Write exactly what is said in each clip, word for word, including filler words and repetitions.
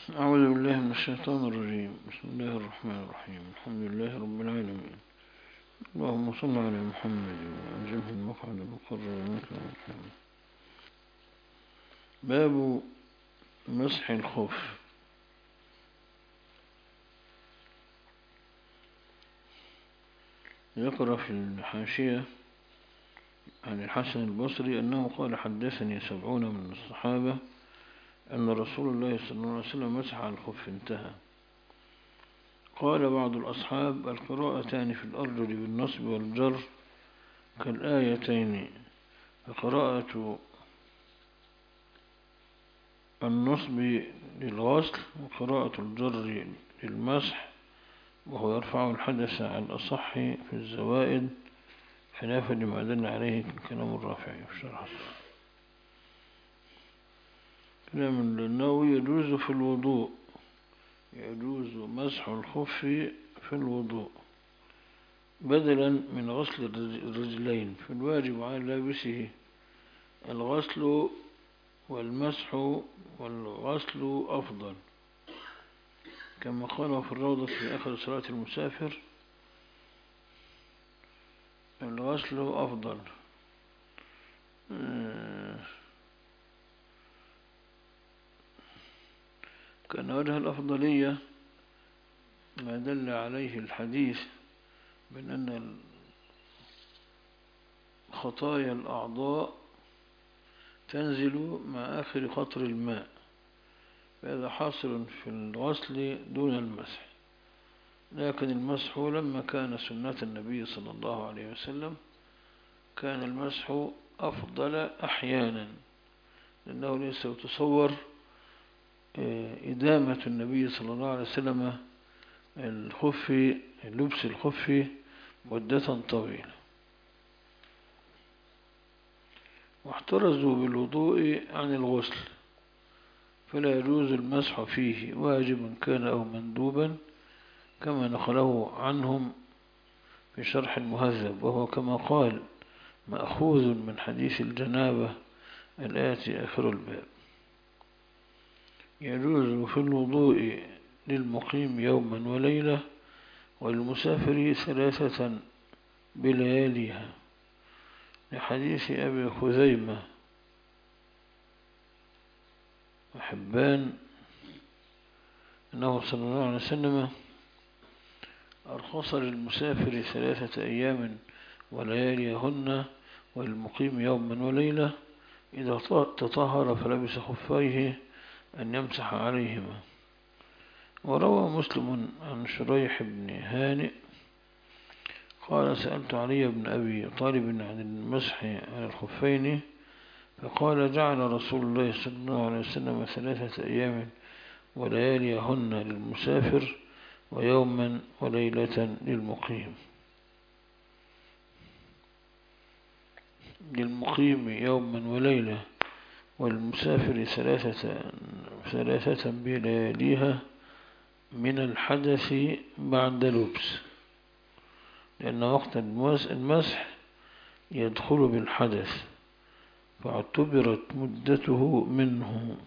أعوذ بالله من الشيطان الرجيم. بسم الله الرحمن الرحيم. الحمد لله رب العالمين. اللهم صل على محمد وأنزله المقعد المقرر منك محمد. باب مسح الخف. ذكر في الحاشية عن الحسن البصري أنه قال: حدثني سبعون من الصحابة أن رسول الله صلى الله عليه وسلم مسح على الخف. انتهى. قال بعض الأصحاب: القراءتان في الأرجل بالنصب والجر كالآيتين، فقراءة النصب للغسل وقراءة الجر للمسح، وهو يرفع الحدث على الأصح في الزوائد خلافا لما دل عليه كلام الرافعي في الشرح. كلام النووي: يجوز في الوضوء، يجوز مسح الخف في الوضوء بدلا من غسل الرجلين، فالواجب على لابسه الغسل والمسح، والغسل أفضل، كما قال في الروضة في آخر صلاة المسافر: الغسل أفضل. كان وجه الأفضلية ما دل عليه الحديث من أن خطايا الأعضاء تنزل مع آخر قطر الماء، فهذا حاصل في الغسل دون المسح. لكن المسح لما كان سنة النبي صلى الله عليه وسلم كان المسح أفضل أحيانا، لأنه ليس يتصور إدامة النبي صلى الله عليه وسلم الخف، لبس الخف مدة طويلة. واحترزوا بالوضوء عن الغسل، فلا يجوز المسح فيه واجبا كان أو مندوبا، كما نقله عنهم في شرح المهذب، وهو كما قال مأخوذ من حديث الجنابة الآتي آخر الباب. يجوز في الوضوء للمقيم يوما وليلة، والمسافر ثلاثة بلياليها، لحديث أبي خزيمة وحبان أنه صلى الله عليه وسلم أرخص للمسافر ثلاثة أيام ولياليهن، والمقيم يوما وليلة إذا تطهر فلبس خفيه أن يمسح عليهما. وروى مسلم عن شريح بن هانئ قال: سألت علي بن أبي طالب عن المسح على الخفين، فقال: جعل رسول الله صلى الله عليه وسلم ثلاثة أيام ولياليهن للمسافر، ويوما وليلة للمقيم. للمقيم يوما وليلة، والمسافر ثلاثة ثلاثة بلياليها من الحدث بعد لبس، لأن وقت المسح يدخل بالحدث، فاعتبرت مدته منه.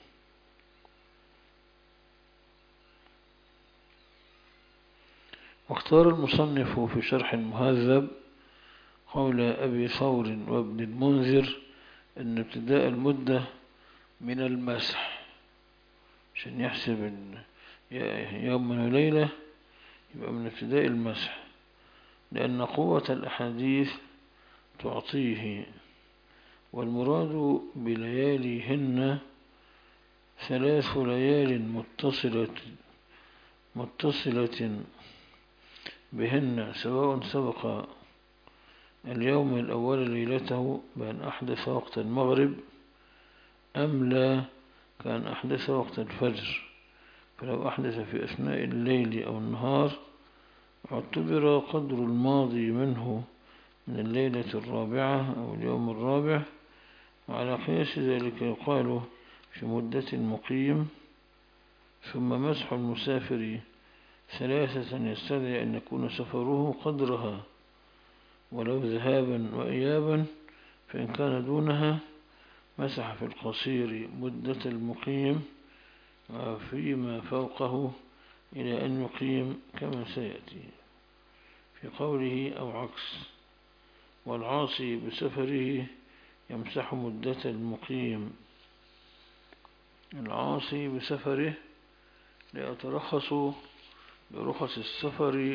واختار المصنف في شرح المهذب قول أبي ثور وابن المنذر أن ابتداء المدة من المسح، عشان يحسب يوم وليلة يبقى من ابتداء المسح، لأن قوة الأحاديث تعطيه. والمراد بلياليهن ثلاث ليال متصلة متصلة بهن، سواء سبق اليوم الأول ليلته بأن أحدث وقت المغرب أم لا، كان أحدث وقت الفجر. فلو أحدث في أثناء الليل أو النهار اعتبر قدر الماضي منه من الليلة الرابعة أو اليوم الرابع، وعلى قياس ذلك يقال في مدة المقيم. ثم مسح المسافر ثلاثة يستدعي أن يكون سفره قدرها ولو ذهابا وإيابا، فإن كان دونها مسح في القصير مدة المقيم وفيما فوقه إلى أن يقيم كما سيأتي في قوله أو عكس. والعاصي بسفره يمسح مدة المقيم. العاصي بسفره لا يترخص برخص السفر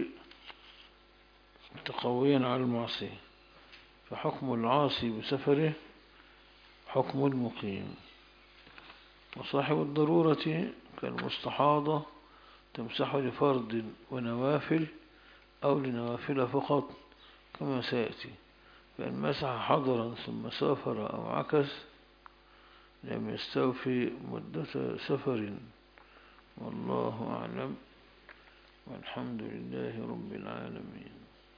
تقويا على المعصية، فحكم العاصي بسفره حكم المقيم. وصاحب الضرورة كالمستحاضة تمسح لفرض ونوافل أو لنوافل فقط كما سيأتي. فإن مسح حضرا ثم سافر أو عكس لم يستوفي مدة سفر. والله أعلم، والحمد لله رب العالمين.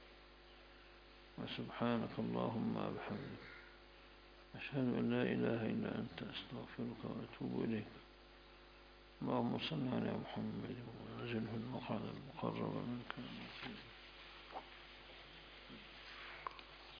وسبحانك اللهم وبحمدك أشهد أن لا إله إلا أنت أستغفرك وأتوب إليك. اللهم صل على محمد وعلى آله المقعد المقرب